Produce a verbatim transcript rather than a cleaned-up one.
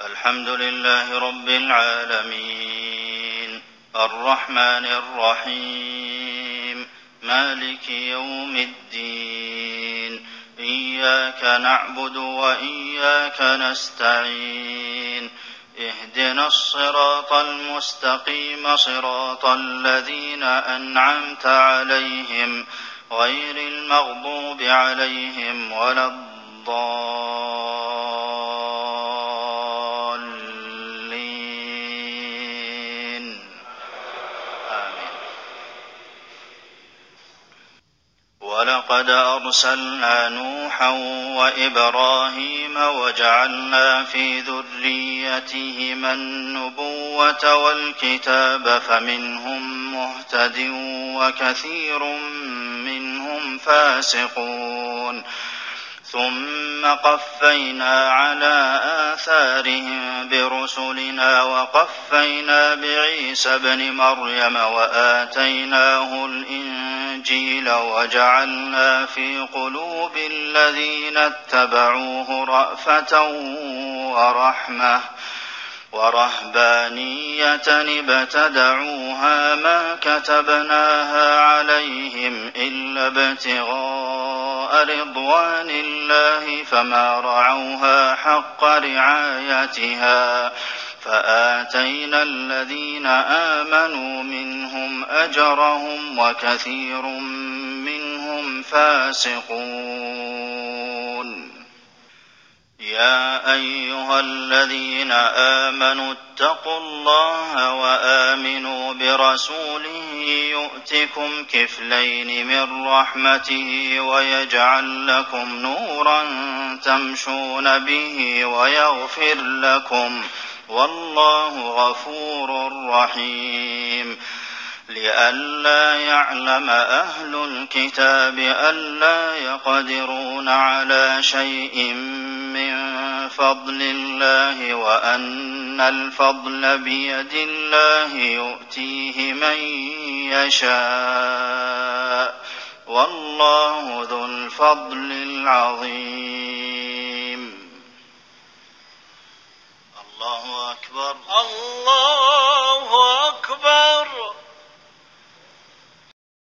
الحمد لله رب العالمين الرحمن الرحيم مالك يوم الدين إياك نعبد وإياك نستعين اهدنا الصراط المستقيم صراط الذين أنعمت عليهم غير المغضوب عليهم ولا الضالين آمين. ولقد أرسلنا نوحا وإبراهيم وجعلنا في ذريتهما النبوة والكتاب فمنهم مهتد وكثير منهم فاسقون ثم قفينا على آثارهم برسلنا وقفينا بعيسى ابن مريم وآتيناه الإنجيل وجعلنا في قلوب الذين اتبعوه رأفة ورحمة ورهبانية ابتدعوها ما كتبناها عليهم إلا ابتغاء رضوان الله فما رعوها حق رعايتها فآتينا الذين آمنوا منهم أجرهم وكثير منهم فاسقون. يا أيها الذين آمنوا اتقوا الله وآمنوا برسوله يؤتكم كفلين من رحمته ويجعل لكم نورا تمشون به ويغفر لكم والله غفور رحيم. لئلا يعلم أهل الكتاب ألا يقدرون على شيء من فضل الله وأن الفضل بيد الله يؤتيه من يشاء والله ذو الفضل العظيم. الله أكبر. الله